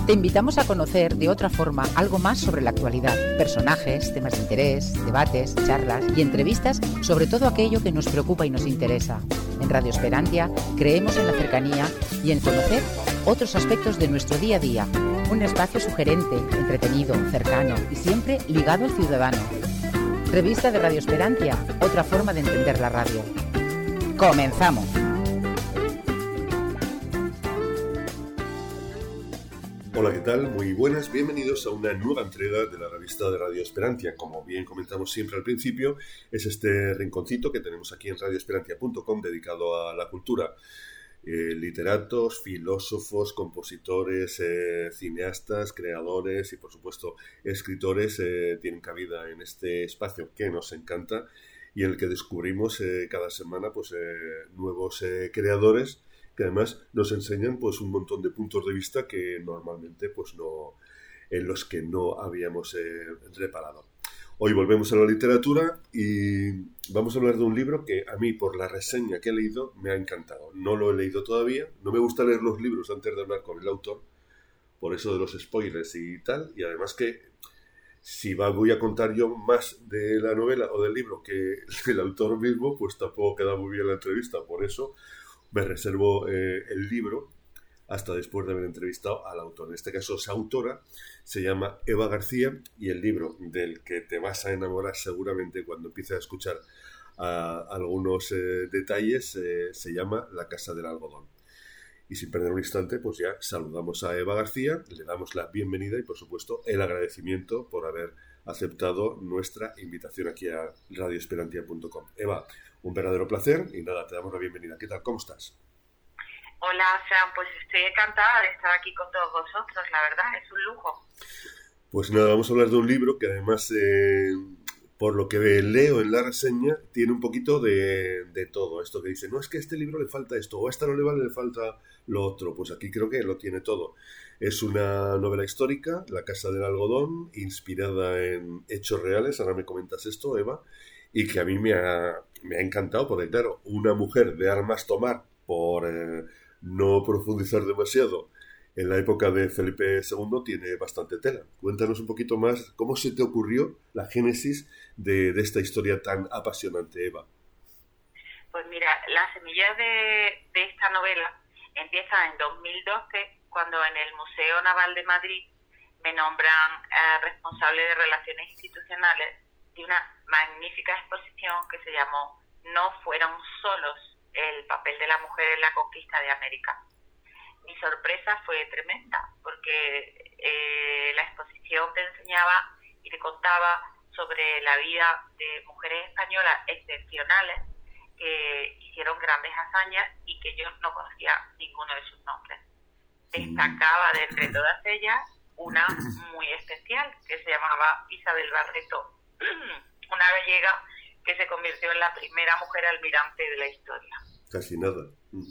Te invitamos a conocer de otra forma algo más sobre la actualidad, personajes, temas de interés, debates, charlas y entrevistas sobre todo aquello que nos preocupa y nos interesa. En Radio Esperantia creemos en la cercanía y en conocer otros aspectos de nuestro día a día. Un espacio sugerente, entretenido, cercano y siempre ligado al ciudadano. Revista de Radio Esperantia, otra forma de entender la radio. ¡Comenzamos! Hola, ¿qué tal? Muy buenas, bienvenidos a una nueva entrega de la revista de Radio Esperantia. Como bien comentamos siempre al principio, es este rinconcito que tenemos aquí en radioesperantia.com dedicado a la cultura. Literatos, filósofos, compositores, cineastas, creadores y por supuesto escritores tienen cabida en este espacio que nos encanta y en el que descubrimos cada semana nuevos creadores que además nos enseñan pues un montón de puntos de vista que normalmente en los que no habíamos reparado. Hoy volvemos a la literatura y vamos a hablar de un libro que a mí, por la reseña que he leído, me ha encantado. No lo he leído todavía, no me gusta leer los libros antes de hablar con el autor, por eso de los spoilers y tal, y además que si voy a contar yo más de la novela o del libro que el autor mismo, pues tampoco queda muy bien la entrevista, por eso me reservo el libro hasta después de haber entrevistado al autor. En este caso, su autora se llama Eva García y el libro del que te vas a enamorar seguramente cuando empieces a escuchar algunos detalles se llama La Casa del Algodón. Y sin perder un instante, pues ya saludamos a Eva García, le damos la bienvenida y por supuesto el agradecimiento por haber aceptado nuestra invitación aquí a radioesperantia.com. Eva, un verdadero placer y nada, te damos la bienvenida. ¿Qué tal? ¿Cómo estás? Hola, Sam, pues estoy encantada de estar aquí con todos vosotros, la verdad, es un lujo. Pues nada, vamos a hablar de un libro que además, por lo que leo en la reseña, tiene un poquito de todo. Esto que dice, no, es que a este libro le falta esto, o a esta novela le falta lo otro. Pues aquí creo que lo tiene todo. Es una novela histórica, La Casa del Algodón, inspirada en hechos reales, ahora me comentas esto, Eva, y que a mí me ha encantado, porque claro, una mujer de armas tomar por no profundizar demasiado en la época de Felipe II tiene bastante tela. Cuéntanos un poquito más cómo se te ocurrió la génesis de esta historia tan apasionante, Eva. Pues mira, la semilla de esta novela empieza en 2012, cuando en el Museo Naval de Madrid me nombran responsable de Relaciones Institucionales de una magnífica exposición que se llamó No fueron solos, el papel de la mujer en la conquista de América. Mi sorpresa fue tremenda, porque la exposición te enseñaba y te contaba sobre la vida de mujeres españolas excepcionales que hicieron grandes hazañas y que yo no conocía ninguno de sus nombres. Destacaba de entre todas ellas una muy especial que se llamaba Isabel Barreto, una gallega que se convirtió en la primera mujer almirante de la historia. Casi nada.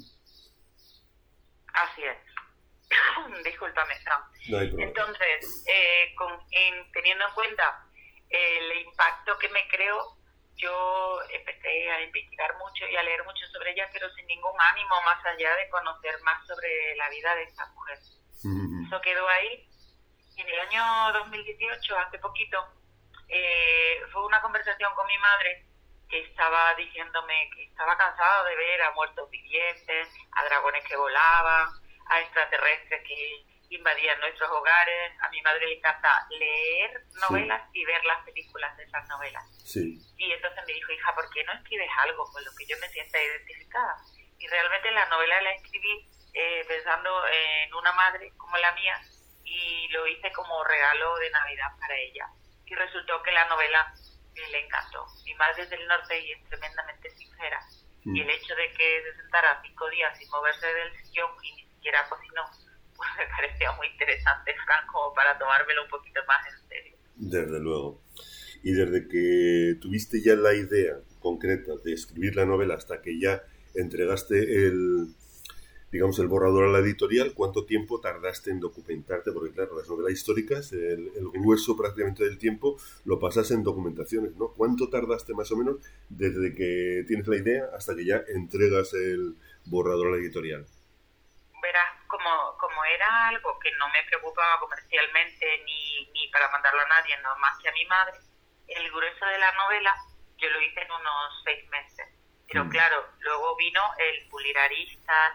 Así es. Discúlpame, Sam. No hay problema. Entonces, teniendo en cuenta el impacto que me creó, yo empecé a investigar mucho y a leer mucho sobre ella, pero sin ningún ánimo más allá de conocer más sobre la vida de esta mujer. Eso quedó ahí. En el año 2018, hace poquito, fue una conversación con mi madre que estaba diciéndome que estaba cansada de ver a muertos vivientes, a dragones que volaban, a extraterrestres que invadían nuestros hogares. A mi madre le encanta leer novelas y ver las películas de esas novelas. Sí. Y entonces me dijo, hija, ¿por qué no escribes algo con lo que yo me sienta identificada? Y realmente la novela la escribí pensando en una madre como la mía y lo hice como regalo de Navidad para ella. Y resultó que la novela le encantó. Mi madre es del norte y es tremendamente sincera. Y el hecho de que se sentara 5 días sin moverse del sillón y ni siquiera cocinó, pues me parecía muy interesante, Fran, como para tomármelo un poquito más en serio. Desde luego. Y desde que tuviste ya la idea concreta de escribir la novela hasta que ya entregaste el borrador a la editorial, ¿cuánto tiempo tardaste en documentarte? Porque claro, las novelas históricas, el grueso prácticamente del tiempo lo pasas en documentaciones, ¿no? ¿Cuánto tardaste más o menos desde que tienes la idea hasta que ya entregas el borrador a la editorial? Verás, como era algo que no me preocupaba comercialmente ni para mandarlo a nadie, no más que a mi madre, el grueso de la novela yo lo hice en unos 6 meses. Pero claro, luego vino el pulir aristas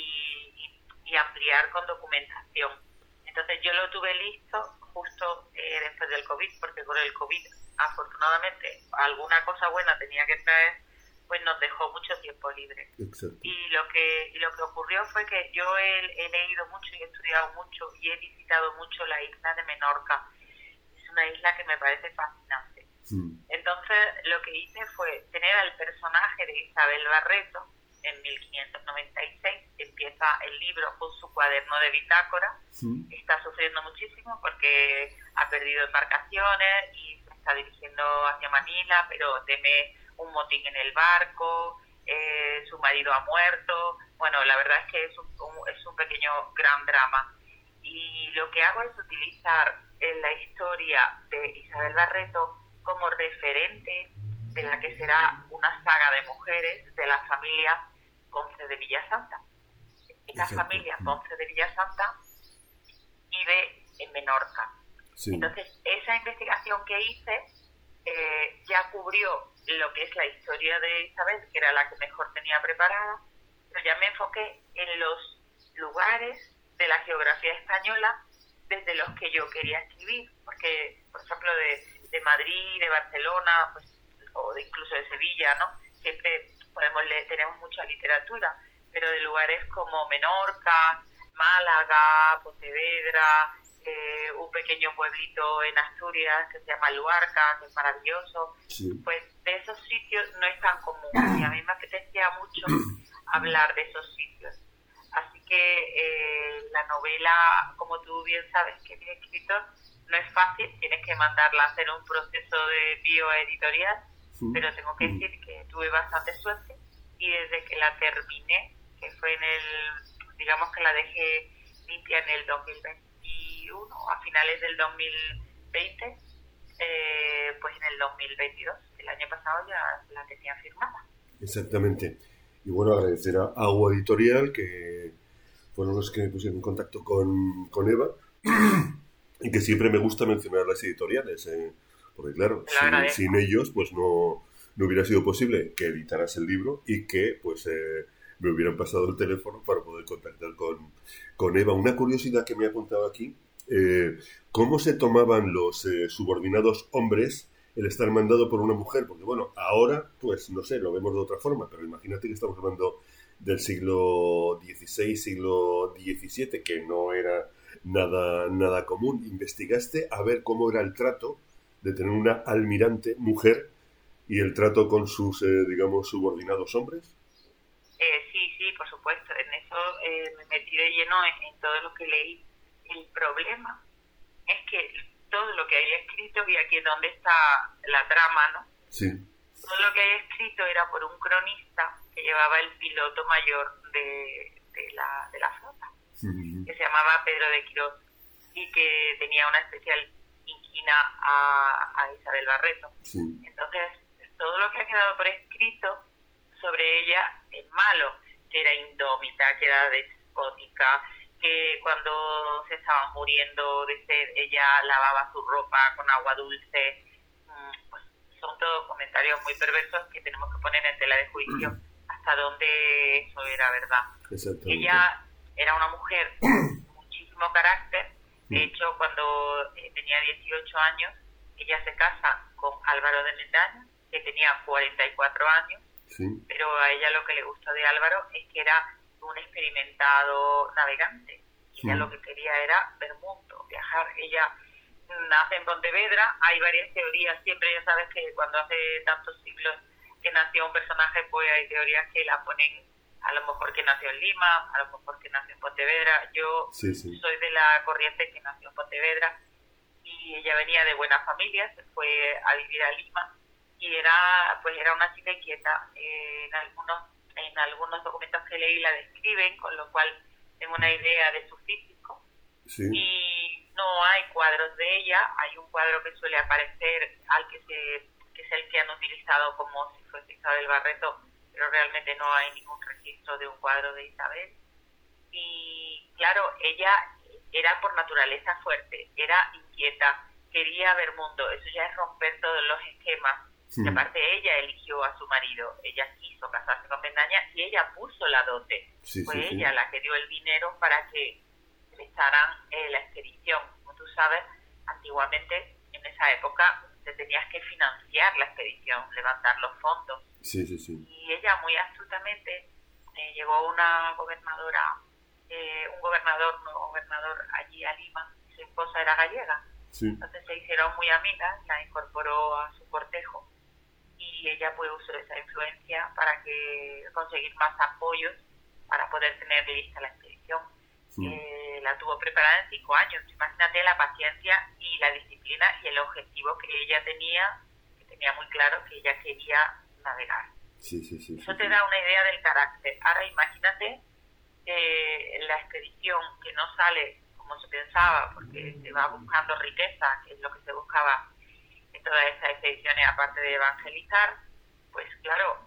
y ampliar con documentación. Entonces yo lo tuve listo justo después del COVID, porque con el COVID afortunadamente alguna cosa buena tenía que traer, pues nos dejó mucho tiempo libre. Exacto. Y lo que ocurrió fue que yo he leído mucho y he estudiado mucho y he visitado mucho la isla de Menorca. Es una isla que me parece fascinante. Entonces lo que hice fue tener al personaje de Isabel Barreto. En 1596 empieza el libro con su cuaderno de bitácora. Está sufriendo muchísimo porque ha perdido embarcaciones y se está dirigiendo hacia Manila, pero teme un motín en el barco, su marido ha muerto. Bueno, la verdad es que es un pequeño gran drama. Y lo que hago es utilizar la historia de Isabel Barreto como referente de la que será una saga de mujeres de la familia Ponce de Villasanta. Esta familia Ponce de Villasanta vive en Menorca. Sí. Entonces, esa investigación que hice ya cubrió lo que es la historia de Isabel, que era la que mejor tenía preparada, pero ya me enfoqué en los lugares de la geografía española desde los que yo quería escribir, porque, por ejemplo, de Madrid, de Barcelona, pues, o incluso de Sevilla, ¿no? Siempre tenemos mucha literatura, pero de lugares como Menorca, Málaga, Pontevedra, un pequeño pueblito en Asturias que se llama Luarca, que es maravilloso, pues de esos sitios no es tan común y a mí me apetecía mucho hablar de esos sitios. Así que la novela, como tú bien sabes que eres escritor, no es fácil, tienes que mandarla a hacer un proceso de bioeditorial, pero tengo que decir que tuve bastante suerte y desde que la terminé, que fue digamos que la dejé limpia en el 2021, a finales del 2020, pues en el 2022, el año pasado ya la tenía firmada. Exactamente. Y bueno, agradecer a Agua Editorial, que fueron los que me pusieron en contacto con Eva, y que siempre me gusta mencionar las editoriales, porque claro, sin ellos pues no hubiera sido posible que editaras el libro y que pues me hubieran pasado el teléfono para poder contactar con Eva. Una curiosidad que me ha apuntado aquí, ¿cómo se tomaban los subordinados hombres el estar mandado por una mujer? Porque bueno, ahora pues no sé, lo vemos de otra forma, pero imagínate que estamos hablando del siglo XVI, siglo XVII, que no era nada común. ¿Investigaste a ver cómo era el trato de tener una almirante mujer y el trato con sus, digamos, subordinados hombres? Sí, por supuesto. En eso me metí de lleno en todo lo que leí. El problema es que todo lo que había escrito, y aquí es donde está la trama, ¿no? Sí. Todo lo que había escrito era por un cronista que llevaba el piloto mayor de la flota, que se llamaba Pedro de Quirós, y que tenía una especial inquina a Isabel Barreto. Sí. Entonces, todo lo que ha quedado por escrito sobre ella es malo, que era indómita, que era despótica, que cuando se estaban muriendo de sed, ella lavaba su ropa con agua dulce. Pues son todos comentarios muy perversos que tenemos que poner en tela de juicio hasta dónde eso era verdad. Ella era una mujer con muchísimo carácter. De hecho, cuando tenía 18 años, ella se casa con Álvaro de Mendaña, que tenía 44 años, pero a ella lo que le gustó de Álvaro es que era un experimentado navegante. Ella lo que quería era ver mundo, viajar. Ella nace en Pontevedra, hay varias teorías, siempre ya sabes que cuando hace tantos siglos que nació un personaje, pues hay teorías que la ponen a lo mejor que nació en Lima, a lo mejor que nació en Pontevedra. Yo soy de la corriente que nació en Pontevedra y ella venía de buena familia, se fue a vivir a Lima y era una chica inquieta. En algunos documentos que leí la describen, con lo cual tengo una idea de su físico. Y no hay cuadros de ella. Hay un cuadro que suele aparecer que es el que han utilizado como si fuese Isabel Barreto, pero realmente no hay ningún registro de un cuadro de Isabel. Y claro, ella era por naturaleza fuerte, era inquieta, quería ver mundo, eso ya es romper todos los esquemas. Y aparte ella eligió a su marido, ella quiso casarse con Bendaña y ella puso la dote. Fue ella la que dio el dinero para que empezaran la expedición. Como tú sabes, antiguamente, en esa época, te tenías que financiar la expedición, levantar los fondos. Y ella muy astutamente llegó una gobernadora, un gobernador allí a Lima, su esposa era gallega. Entonces se hicieron muy amigas, la incorporó a su cortejo y ella pues usó esa influencia para conseguir más apoyos para poder tener lista la expedición. La tuvo preparada en 5 años. Imagínate la paciencia y la disciplina y el objetivo que ella tenía, que tenía muy claro que ella quería navegar. Eso te da una idea del carácter. Ahora imagínate la expedición que no sale como se pensaba, porque se va buscando riqueza, que es lo que se buscaba en todas esas expediciones, aparte de evangelizar, pues claro,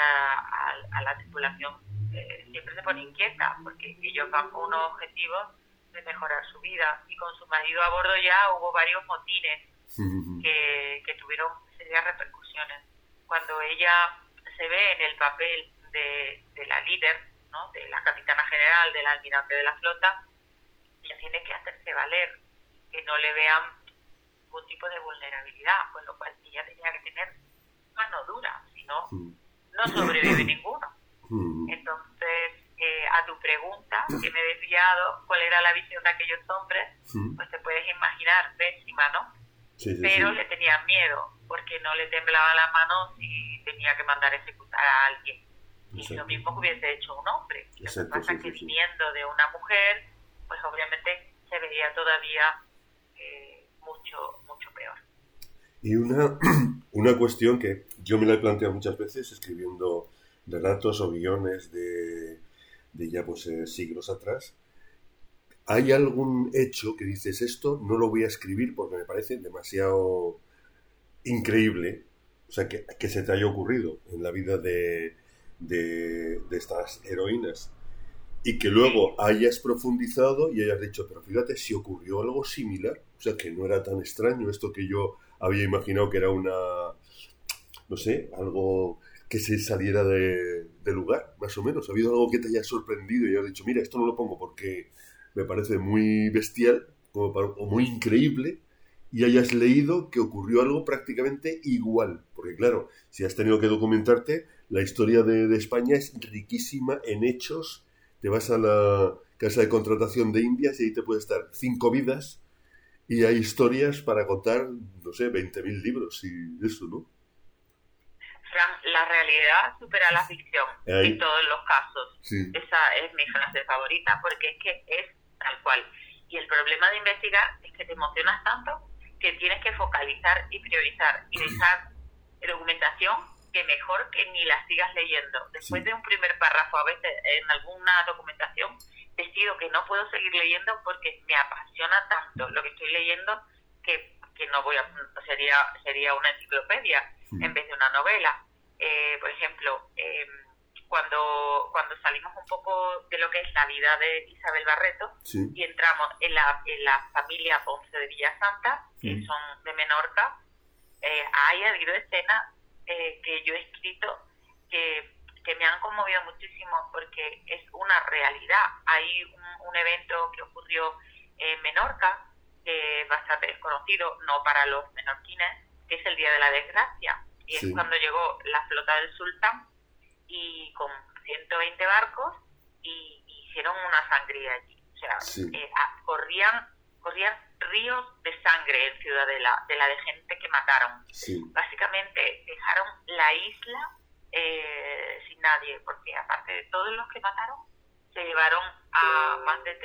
a la tripulación siempre se pone inquieta, porque ellos van con unos objetivos de mejorar su vida, y con su marido a bordo ya hubo varios motines que tuvieron serias repercusiones. Cuando ella se ve en el papel de la líder, ¿no?, de la capitana general, del almirante de la flota, ella tiene que hacerse valer, que no le vean ningún tipo de vulnerabilidad, con lo cual ella tenía que tener mano dura, si no, no sobrevive ninguno. Entonces, a tu pregunta, que me he desviado, ¿cuál era la visión de aquellos hombres? Pues te puedes imaginar, pésima, ¿no? Pero le tenían miedo, porque no le temblaba la mano si tenía que mandar a ejecutar a alguien. Y lo mismo que hubiese hecho un hombre. Lo que pasa es que viniendo de una mujer, pues obviamente se veía todavía mucho peor. Y una cuestión que yo me la he planteado muchas veces escribiendo relatos o guiones de ya pues siglos atrás. ¿Hay algún hecho que dices esto no lo voy a escribir porque me parece demasiado increíble, o sea, que se te haya ocurrido en la vida de estas heroínas, y que luego hayas profundizado y hayas dicho, pero fíjate, si ocurrió algo similar, o sea, que no era tan extraño esto que yo había imaginado que era no sé, algo que se saliera de lugar, más o menos? ¿Ha habido algo que te haya sorprendido y hayas dicho, mira, esto no lo pongo porque me parece muy bestial o muy increíble, y hayas leído que ocurrió algo prácticamente igual? Porque claro, si has tenido que documentarte, la historia de España es riquísima en hechos. Te vas a la casa de contratación de Indias y ahí te puede estar 5 vidas y hay historias para contar, no sé, 20.000 libros y eso, ¿no? La realidad supera la ficción en todos los casos. Esa es mi frase favorita, porque es que es tal cual. Y el problema de investigar es que te emocionas tanto que tienes que focalizar y priorizar y dejar documentación que mejor que ni la sigas leyendo. Después de un primer párrafo, a veces en alguna documentación, decido que no puedo seguir leyendo porque me apasiona tanto lo que estoy leyendo que no voy a... Sería una enciclopedia en vez de una novela. Por ejemplo, cuando salimos un poco de lo que es la vida de Isabel Barreto y entramos en la familia Ponce de Villasanta, que son de Menorca, ha habido escenas que yo he escrito que me han conmovido muchísimo porque es una realidad. Hay un evento que ocurrió en Menorca, que es bastante desconocido, no para los menorquines, que es el Día de la Desgracia. Y es cuando llegó la flota del sultán y con 120 barcos y hicieron una sangría allí. O sea, corrían ríos de sangre en Ciudadela, de la de gente que mataron. Básicamente dejaron la isla sin nadie, porque aparte de todos los que mataron, se llevaron a más de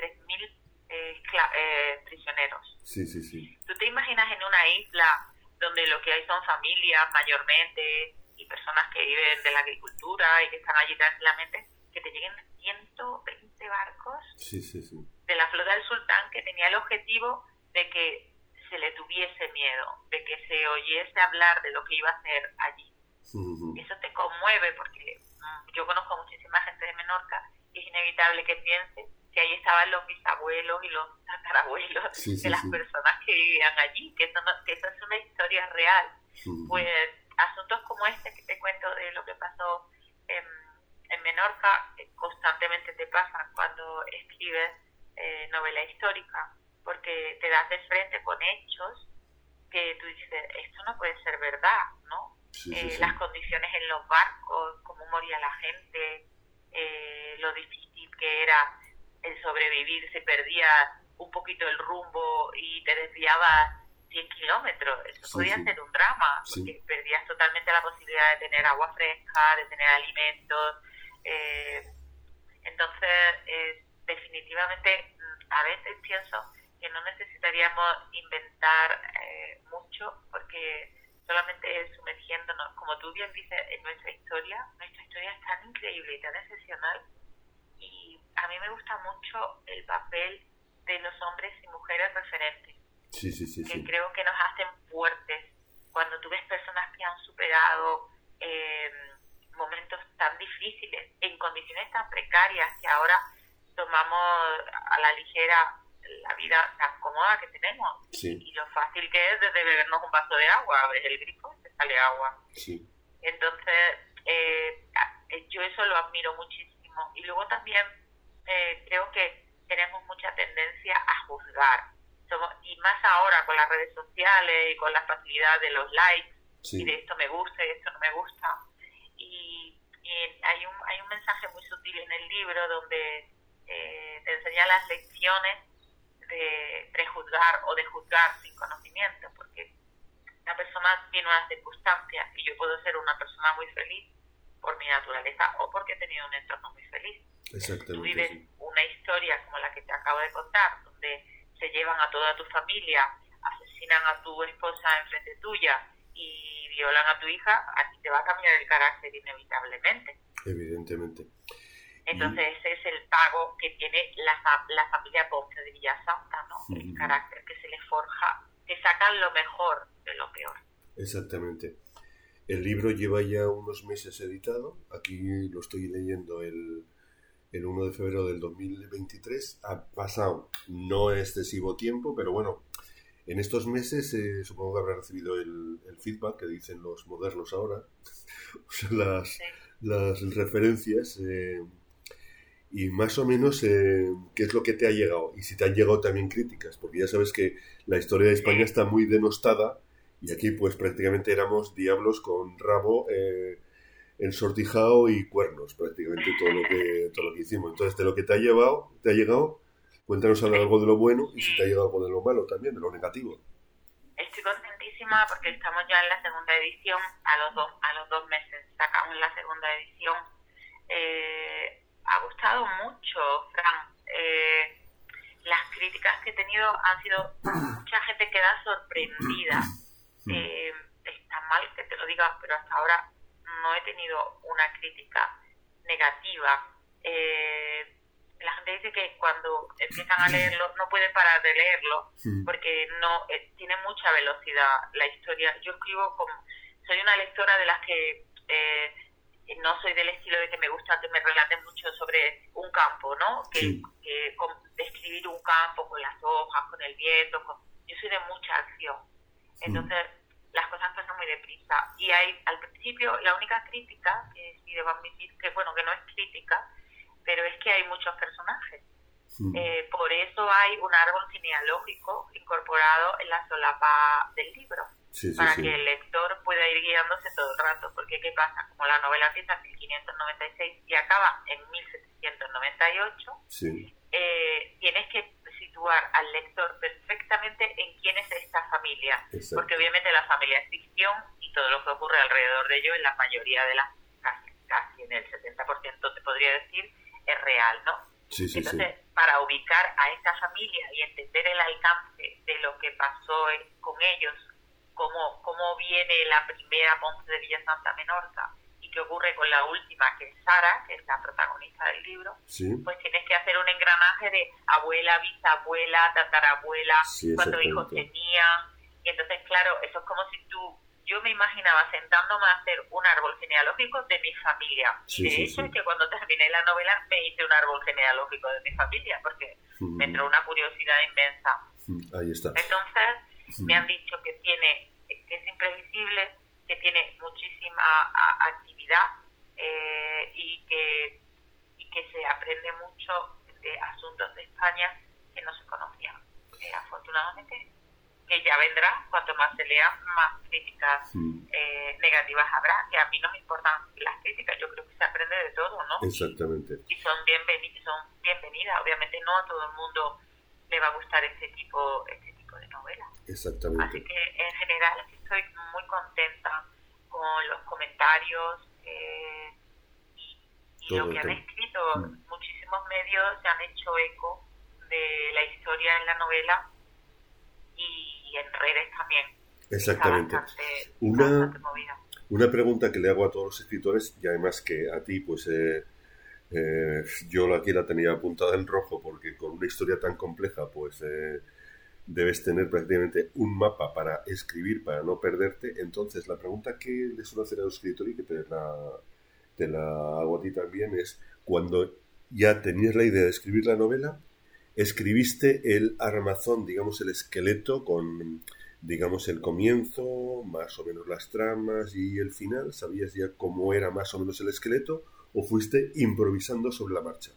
3.000 prisioneros. ¿Tú te imaginas en una isla donde lo que hay son familias mayormente y personas que viven de la agricultura y que están allí tranquilamente, que te lleguen 120 barcos de la flota del sultán, que tenía el objetivo de que se le tuviese miedo, de que se oyese hablar de lo que iba a hacer allí? Eso te conmueve, porque yo conozco muchísima gente de Menorca y es inevitable que piense que ahí estaban los bisabuelos y los tatarabuelos de las personas que vivían allí, que eso es una historia real. Pues asuntos como este que te cuento de lo que pasó en Menorca, constantemente te pasan cuando escribes novela histórica, porque te das de frente con hechos que tú dices, esto no puede ser verdad, ¿no? Las condiciones en los barcos, cómo moría la gente, lo difícil que era el sobrevivir, se perdía un poquito el rumbo y te desviabas 100 kilómetros. Eso podía ser un drama, porque perdías totalmente la posibilidad de tener agua fresca, de tener alimentos. Entonces, definitivamente, a veces pienso que no necesitaríamos inventar mucho, porque solamente sumergiéndonos, como tú bien dices, en nuestra historia es tan increíble y tan excepcional, y a mí me gusta mucho el papel de los hombres y mujeres referentes, que creo que nos hacen fuertes. Cuando tú ves personas que han superado momentos tan difíciles, en condiciones tan precarias, que ahora tomamos a la ligera la vida tan cómoda que tenemos, y lo fácil que es desde bebernos un vaso de agua, abres el grifo y te sale agua. Entonces, yo eso lo admiro muchísimo. Y luego también creo que tenemos mucha tendencia a juzgar, y más ahora con las redes sociales y con la facilidad de los likes, y de esto me gusta y esto no me gusta. Y hay un mensaje muy sutil en el libro donde te enseña las lecciones de prejuzgar o de juzgar sin conocimiento, porque una persona tiene unas circunstancias, y yo puedo ser una persona muy feliz por mi naturaleza o porque he tenido un entorno muy feliz. Tú vives una historia como la que te acabo de contar, donde se llevan a toda tu familia, asesinan a tu esposa enfrente tuya y violan a tu hija, a ti te va a cambiar el carácter inevitablemente. Evidentemente. Entonces ese es el pago que tiene la familia Ponce de Villasanta, ¿no? El carácter que se le forja, que sacan lo mejor de lo peor. Exactamente. El libro lleva ya unos meses editado. Aquí lo estoy leyendo el 1 de febrero del 2023. Ha pasado no excesivo tiempo, pero bueno, en estos meses supongo que habrá recibido el feedback que dicen los modernos ahora, o sea, las referencias, y más o menos qué es lo que te ha llegado, y si te han llegado también críticas, porque ya sabes que la historia de España está muy denostada, y aquí pues prácticamente éramos diablos con rabo, ensortijado y cuernos, prácticamente todo lo que hicimos. Entonces, de lo que te ha llegado, cuéntanos algo de lo bueno, y si te ha llegado algo de lo malo también, de lo negativo. Estoy contentísima porque estamos ya en la segunda edición, a los dos meses sacamos la segunda edición. Ha gustado mucho, Fran. Las críticas que he tenido han sido, mucha gente queda sorprendida. Está mal que te lo diga, pero hasta ahora no he tenido una crítica negativa. La gente dice que cuando empiezan a leerlo no pueden parar de leerlo, porque no tiene mucha velocidad la historia. Yo soy una lectora de las que no soy del estilo de que me gusta que me relaten mucho sobre un campo, ¿no? Que describir un campo con las hojas, con el viento. Yo soy de mucha acción. Entonces, las cosas pasan muy deprisa. Y hay, al principio, la única crítica, que sí debo admitir, que bueno, que no es crítica, pero es que hay muchos personajes. Por eso hay un árbol genealógico incorporado en la solapa del libro, para que el lector pueda ir guiándose todo el rato. Porque ¿qué pasa? Como la novela empieza en 1596 y acaba en 1798, tienes que situar al lector perfectamente en quién es esta familia. Porque obviamente la familia es ficción, y todo lo que ocurre alrededor de ello, en la mayoría de las, casi en el 70% te podría decir, es real, ¿no? Entonces, para ubicar a esta familia y entender el alcance de lo que pasó con ellos, cómo viene la primera Ponce de Villasanta Menorca y qué ocurre con la última, que es Sara, que es la protagonista del libro, pues tienes que hacer un engranaje de abuela, bisabuela, tatarabuela, cuántos hijos tenía. Y entonces, claro, eso es como si tú yo me imaginaba sentándome a hacer un árbol genealógico de mi familia. Sí, de sí, hecho, sí. que cuando terminé la novela me hice un árbol genealógico de mi familia, porque me entró una curiosidad inmensa. Ahí está. Entonces, me han dicho que es imprevisible, que tiene muchísima actividad y que se aprende mucho de asuntos de España que no se conocían. Afortunadamente, que ya vendrá, cuanto más se lea, más críticas negativas habrá, que a mí no me importan las críticas, yo creo que se aprende de todo, ¿no? Exactamente. Y son bienvenidas, obviamente no a todo el mundo le va a gustar este tipo de novelas. Exactamente. Así que en general estoy muy contenta con los comentarios y lo que han escrito. Muchísimos medios se han hecho eco de la historia en la novela y en redes también. Exactamente. Bastante movida. Una pregunta que le hago a todos los escritores, y además que a ti, pues yo aquí la tenía apuntada en rojo, porque con una historia tan compleja, pues debes tener prácticamente un mapa para escribir, para no perderte. Entonces, la pregunta que le suelo hacer a los escritores, y que te la hago a ti también, es: cuando ya tenías la idea de escribir la novela, ¿escribiste el armazón, digamos el esqueleto, con, digamos, el comienzo, más o menos las tramas y el final? ¿Sabías ya cómo era más o menos el esqueleto, o fuiste improvisando sobre la marcha?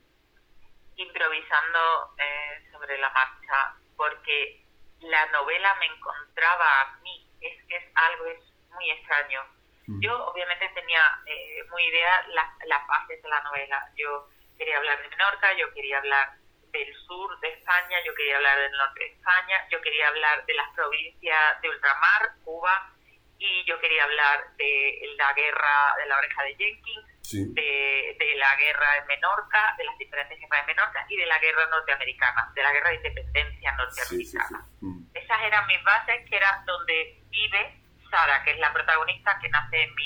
Improvisando sobre la marcha, porque la novela me encontraba a mí. Es muy extraño. Yo obviamente tenía muy idea las bases de la novela. Yo quería hablar de Menorca, yo quería hablar del sur de España, yo quería hablar del norte de España, yo quería hablar de las provincias de ultramar, Cuba, y yo quería hablar de la guerra de la oreja de Jenkins, de la guerra en Menorca, de las diferentes guerras de Menorca y de la guerra norteamericana, de la guerra de independencia norteamericana. Esas eran mis bases, que era donde vive Sara, que es la protagonista, que nace en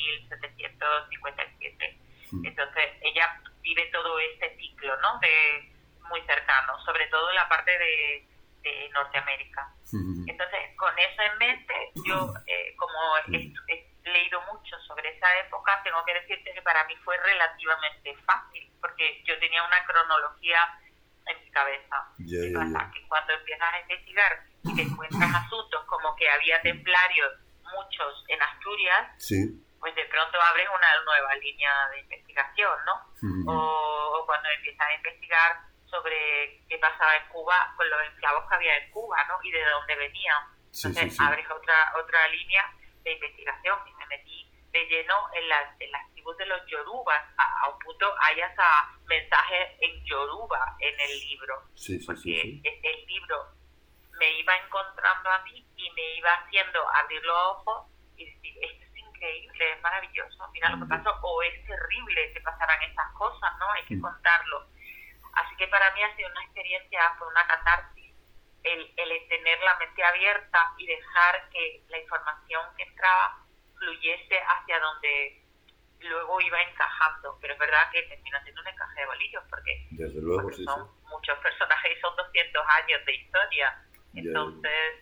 1757. Entonces ella vive todo este ciclo, ¿no? Muy cercano, sobre todo en la parte de Norteamérica. Entonces, con eso en mente, yo, como he leído mucho sobre esa época, tengo que decirte que para mí fue relativamente fácil, porque yo tenía una cronología en mi cabeza. ¿Qué pasa? Que cuando empiezas a investigar y te encuentras asuntos como que había templarios, muchos en Asturias, pues de pronto abres una nueva línea de investigación, ¿no? O cuando empiezas a investigar sobre qué pasaba en Cuba con los esclavos que había en Cuba, ¿no? Y de dónde venían. Entonces abres otra línea de investigación, y me metí de lleno en las tribus de los yorubas, a un punto hay hasta mensajes en yoruba en el libro, porque el libro me iba encontrando a mí y me iba haciendo abrir los ojos y decir, esto es increíble, es maravilloso, mira lo que pasó, o es terrible que pasaran esas cosas, ¿no? Hay que contarlo. Así que para mí ha sido una experiencia, fue una catarsis, el tener la mente abierta y dejar que la información que entraba fluyese hacia donde luego iba encajando. Pero es verdad que termina siendo un encaje de bolillos, porque desde luego, son muchos personajes y son 200 años de historia. Entonces,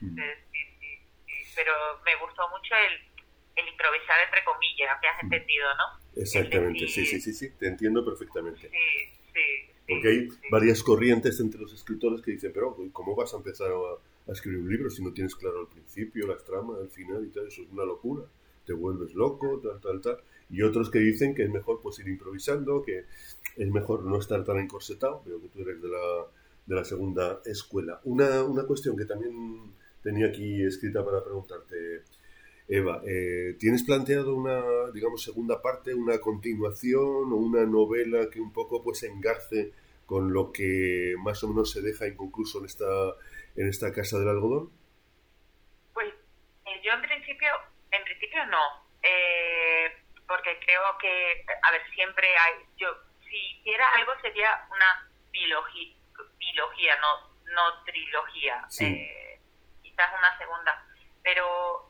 sí. Pero me gustó mucho el improvisar, entre comillas, que has entendido, ¿no? Exactamente, sí, te entiendo perfectamente. Sí. Porque hay varias corrientes entre los escritores que dicen, pero ¿cómo vas a empezar a escribir un libro si no tienes claro el principio, las tramas, el final y tal? Eso es una locura, te vuelves loco, tal. Y otros que dicen que es mejor pues ir improvisando, que es mejor no estar tan encorsetado. Veo que tú eres de la segunda escuela. Una cuestión que también tenía aquí escrita para preguntarte, Eva, ¿tienes planteado una, digamos, segunda parte, una continuación o una novela que un poco pues engarce con lo que más o menos se deja inconcluso en esta casa del algodón? Pues yo en principio no, porque creo que, a ver, siempre hay, si hiciera algo sería una bilogía, no trilogía, quizás una segunda, pero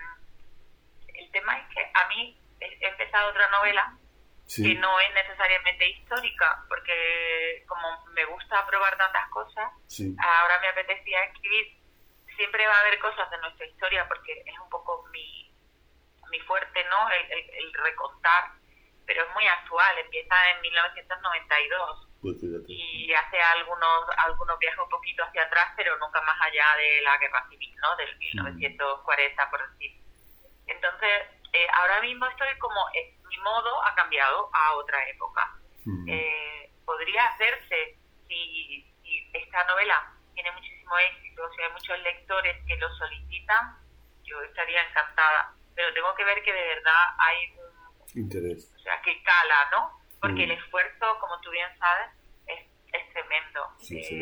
el tema es que a mí he empezado otra novela que no es necesariamente histórica, porque como me gusta probar tantas cosas, ahora me apetecía escribir. Siempre va a haber cosas de nuestra historia, porque es un poco mi mi fuerte, ¿no? El recontar, pero es muy actual, empieza en 1992 y hace algunos viajes un poquito hacia atrás, pero nunca más allá de la guerra civil, ¿no? Del 1940, por decir. Entonces, ahora mismo estoy como, mi modo ha cambiado a otra época. Podría hacerse si esta novela tiene muchísimo éxito, si hay muchos lectores que lo solicitan, yo estaría encantada, pero tengo que ver que de verdad hay un interés, o sea, que cala, ¿no? Porque el esfuerzo, como tú bien sabes, es tremendo.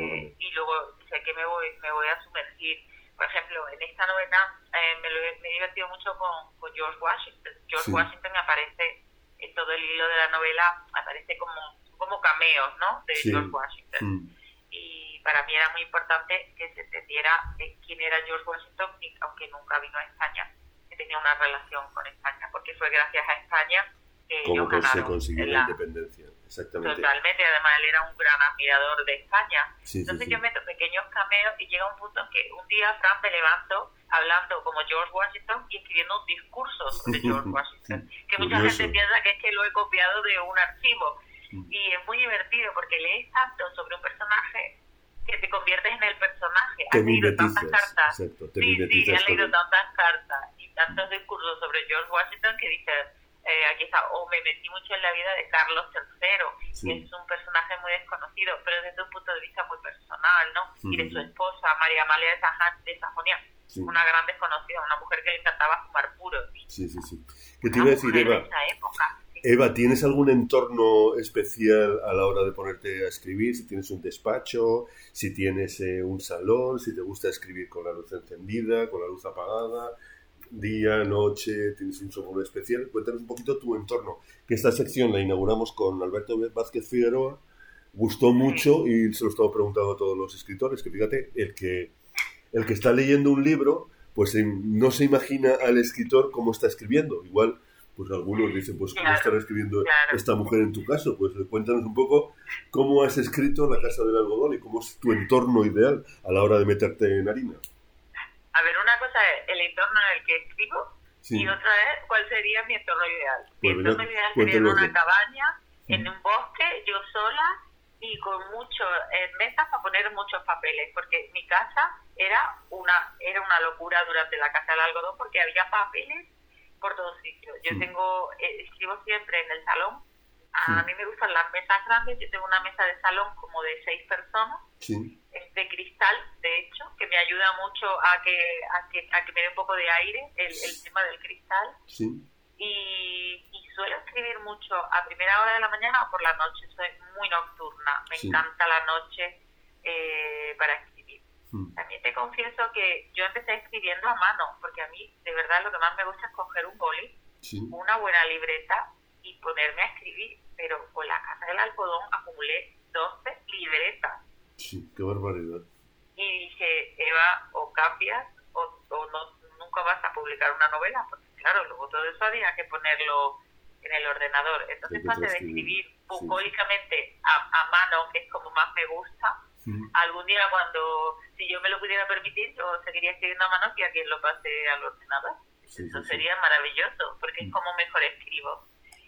Y luego sé que me voy a sumergir. Por ejemplo, en esta novela me he divertido mucho con George Washington. George Washington aparece en todo el hilo de la novela, aparece como cameos, ¿no? De George Washington. Y para mí era muy importante que se entendiera quién era George Washington, aunque nunca vino a España, que tenía una relación con España, porque fue gracias a España que ellos ganaron. Se consiguió la independencia, exactamente. Totalmente, además él era un gran admirador de España. Entonces yo meto pequeños cameos y llega un punto en que un día, Fran, me levanto hablando como George Washington y escribiendo un discurso sobre George Washington, que mucha gente piensa que es que lo he copiado de un archivo. Y es muy divertido porque lees tanto sobre un personaje que te conviertes en el personaje. Has leído tantas cartas. Exacto, has leído tantas cartas y tantos discursos sobre George Washington que dices, aquí está. O me metí mucho en la vida de Carlos III, que es un personaje muy desconocido, pero desde un punto de vista muy personal, ¿no? Y de su esposa, María Amalia de Sajonia, una gran desconocida, una mujer que le encantaba fumar puro. ¿Qué te iba a decir, Eva? Eva, ¿tienes algún entorno especial a la hora de ponerte a escribir? Si tienes un despacho, si tienes un salón, si te gusta escribir con la luz encendida, con la luz apagada, día, noche, ¿tienes un software especial? Cuéntanos un poquito tu entorno, que esta sección la inauguramos con Alberto Vázquez Figueroa, gustó mucho y se lo estaba preguntando a todos los escritores, que fíjate, el que está leyendo un libro, pues no se imagina al escritor cómo está escribiendo, igual. Pues algunos dicen, pues ¿cómo estará escribiendo esta mujer en tu caso? Pues cuéntanos un poco cómo has escrito La Casa del Algodón y cómo es tu entorno ideal a la hora de meterte en harina. A ver, una cosa es el entorno en el que escribo y otra es cuál sería mi entorno ideal. Mi entorno ideal sería en una cabaña, en un bosque, yo sola y con mesas para poner muchos papeles, porque mi casa era una locura durante La Casa del Algodón porque había papeles por todos sitios. Yo escribo siempre en el salón. A mí me gustan las mesas grandes. Yo tengo una mesa de salón como de 6 personas. Es de cristal, de hecho, que me ayuda mucho a que me dé un poco de aire el tema del cristal. Y suelo escribir mucho a primera hora de la mañana o por la noche. Soy muy nocturna. Me encanta la noche para escribir. También te confieso que yo empecé escribiendo a mano, porque a mí de verdad lo que más me gusta es coger un boli, una buena libreta y ponerme a escribir, pero con La Casa del Algodón acumulé 12 libretas. Qué barbaridad. Y dije, Eva, o cambias o no, nunca vas a publicar una novela, porque claro, luego todo eso había que ponerlo en el ordenador. Entonces pasé de escribir bucólicamente a mano, que es como más me gusta. Algún día si yo me lo pudiera permitir, yo seguiría escribiendo a mano que a quien lo pase al ordenador. Eso sería maravilloso, porque es como mejor escribo.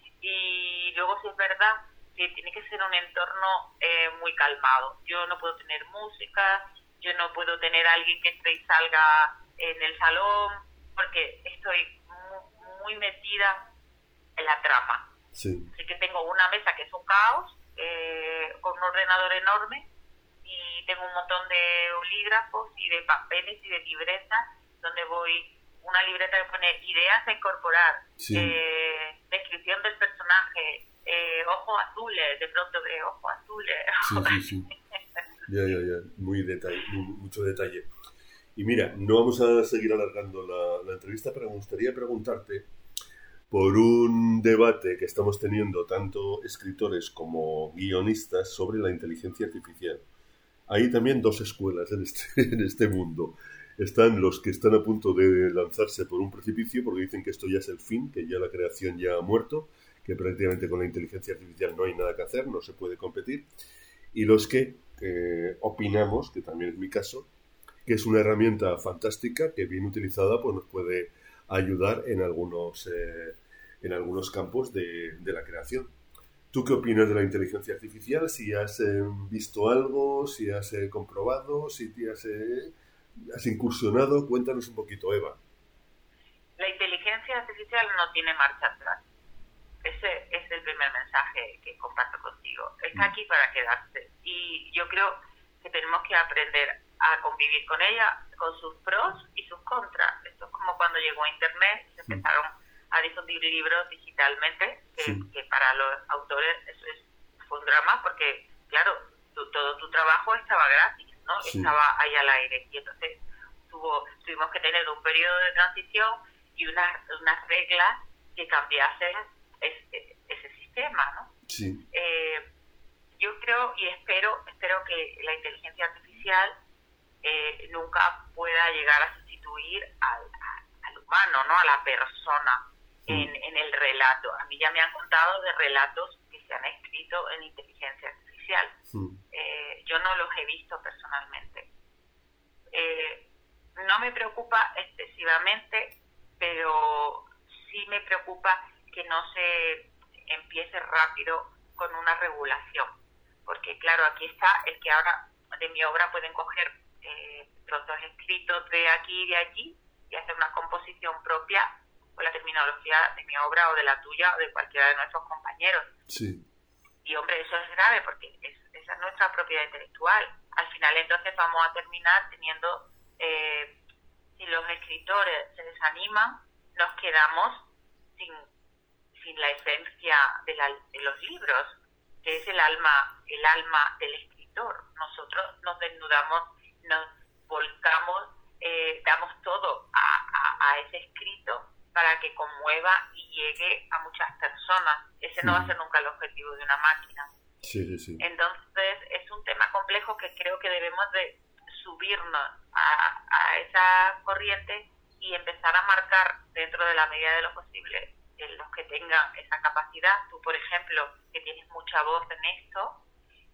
Y luego sí es verdad que tiene que ser un entorno muy calmado. Yo no puedo tener música, yo no puedo tener a alguien que entre y salga en el salón, porque estoy muy metida en la trama. Así que tengo una mesa que es un caos, con un ordenador enorme, y tengo un montón de bolígrafos y de papeles y de libretas donde voy, una libreta que pone ideas a incorporar, descripción del personaje, ojos azules, de pronto de ojos azules. Ya, mucho detalle. Y mira, no vamos a seguir alargando la entrevista, pero me gustaría preguntarte por un debate que estamos teniendo tanto escritores como guionistas sobre la inteligencia artificial. Hay también dos escuelas en este mundo. Están los que están a punto de lanzarse por un precipicio porque dicen que esto ya es el fin, que ya la creación ya ha muerto, que prácticamente con la inteligencia artificial no hay nada que hacer, no se puede competir. Y los que opinamos, que también es mi caso, que es una herramienta fantástica que bien utilizada pues nos puede ayudar en algunos campos de la creación. ¿Tú qué opinas de la inteligencia artificial? Si has visto algo, si has comprobado, si te has incursionado, cuéntanos un poquito, Eva. La inteligencia artificial no tiene marcha atrás. Ese es el primer mensaje que comparto contigo. Está aquí para quedarse. Y yo creo que tenemos que aprender a convivir con ella, con sus pros y sus contras. Esto es como cuando llegó a Internet, se empezaron a difundir libros digitalmente, que para los autores eso fue un drama, porque, claro, todo tu trabajo estaba gratis, ¿no? Sí. Estaba ahí al aire. Y entonces tuvimos que tener un periodo de transición y unas reglas que cambiasen ese sistema, ¿no? Sí. Yo creo y espero que la inteligencia artificial nunca pueda llegar a sustituir al humano, ¿no? A la persona en el relato. A mí ya me han contado de relatos que se han escrito en inteligencia artificial. Yo no los he visto personalmente. No me preocupa excesivamente, pero sí me preocupa que no se empiece rápido con una regulación. Porque, claro, aquí está el que ahora de mi obra pueden coger trozos escritos de aquí y de allí y hacer una composición propia con la terminología de mi obra o de la tuya o de cualquiera de nuestros compañeros. Sí. Y, hombre, eso es grave porque esa es nuestra propiedad intelectual. Al final, entonces, vamos a terminar teniendo, si los escritores se desaniman, nos quedamos sin la esencia de los libros, que es el alma del escritor. Nosotros nos desnudamos, nos volcamos, damos todo a ese escrito para que conmueva y llegue a muchas personas. Ese no va a ser nunca el objetivo de una máquina. Sí. Entonces es un tema complejo que creo que debemos de subirnos a esa corriente y empezar a marcar dentro de la medida de lo posible los que tengan esa capacidad. Tú, por ejemplo, que tienes mucha voz en esto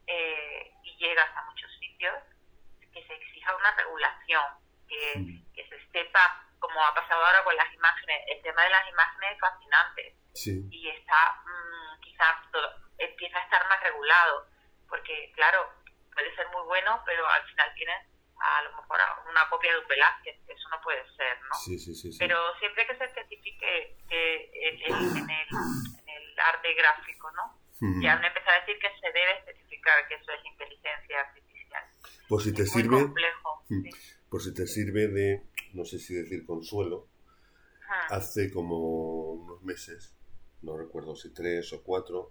y llegas a muchos sitios, que se exija una regulación, que se sepa, como ha pasado ahora con las imágenes. El tema de las imágenes es fascinante. Sí. Y está, quizás empieza a estar más regulado, porque, claro, puede ser muy bueno, pero al final tienes a lo mejor una copia de un Velázquez, eso no puede ser, ¿no? Sí. Pero siempre que se especifique en el arte gráfico, ¿no? Ya me empezó a decir que se debe especificar que eso es inteligencia artificial. Por si te es sirve, muy complejo. Sí. Por si te sirve de, no sé si decir consuelo, hace como unos meses, no recuerdo si 3 o 4,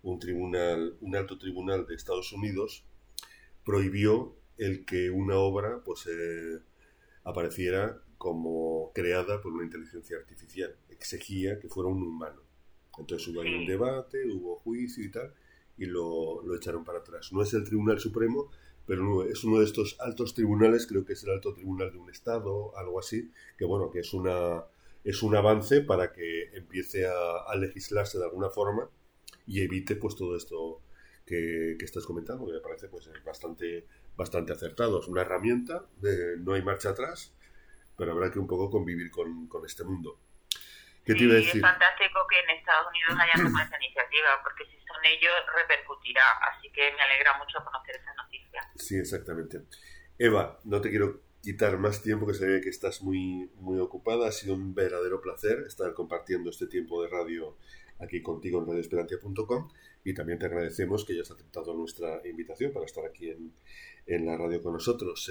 un alto tribunal de Estados Unidos prohibió el que una obra pues apareciera como creada por una inteligencia artificial. Exigía que fuera un humano. Entonces hubo ahí un debate, hubo juicio y tal, y lo echaron para atrás. No es el Tribunal Supremo, pero no, es uno de estos altos tribunales, creo que es el alto tribunal de un estado, algo así, que bueno, que es un avance para que empiece a legislarse de alguna forma y evite pues todo esto que estás comentando, que me parece pues bastante acertado. Es una herramienta, no hay marcha atrás, pero habrá que un poco convivir con este mundo. ¿Qué te iba a decir? Es fantástico que en Estados Unidos hayan tomado esa iniciativa, porque si son ellos repercutirá, así que me alegra mucho conocer esa noticia. Sí, exactamente. Eva, no te quiero quitar más tiempo, que se ve que estás muy, muy ocupada. Ha sido un verdadero placer estar compartiendo este tiempo de radio aquí contigo en radioesperantia.com, y también te agradecemos que hayas aceptado nuestra invitación para estar aquí en la radio con nosotros.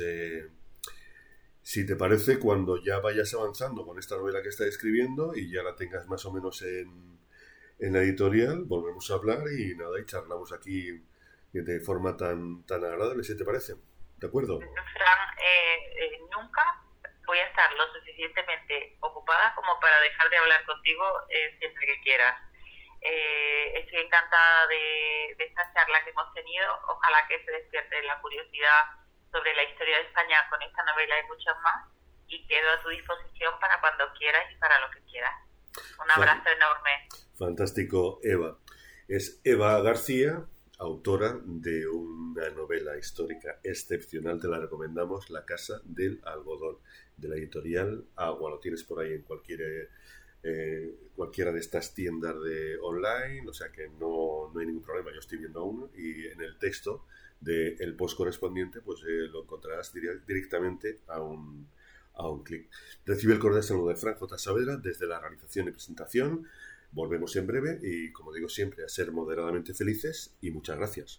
Si te parece, cuando ya vayas avanzando con esta novela que estás escribiendo y ya la tengas más o menos en la editorial, volvemos a hablar y charlamos aquí de forma tan agradable, si te parece. ¿De acuerdo? Fran, nunca voy a estar lo suficientemente ocupada como para dejar de hablar contigo siempre que quieras. Estoy encantada de esta charla que hemos tenido. Ojalá que se despierte la curiosidad sobre la historia de España con esta novela y muchas más, y quedo a tu disposición para cuando quieras y para lo que quieras. Un abrazo enorme. Fantástico, Eva. Es Eva García, autora de una novela histórica excepcional. Te la recomendamos, La Casa del Algodón, de la editorial Agua. Lo tienes por ahí en cualquiera de estas tiendas de online, o sea que no hay ningún problema. Yo estoy viendo uno y en el texto del post correspondiente pues lo encontrarás directamente a un clic. Recibe el cordial saludo de Frank J. Saavedra desde la realización y presentación. Volvemos en breve y, como digo siempre, a ser moderadamente felices y muchas gracias.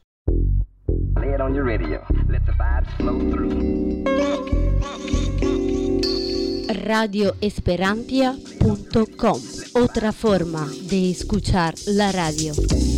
Radioesperantia.com, otra forma de escuchar la radio.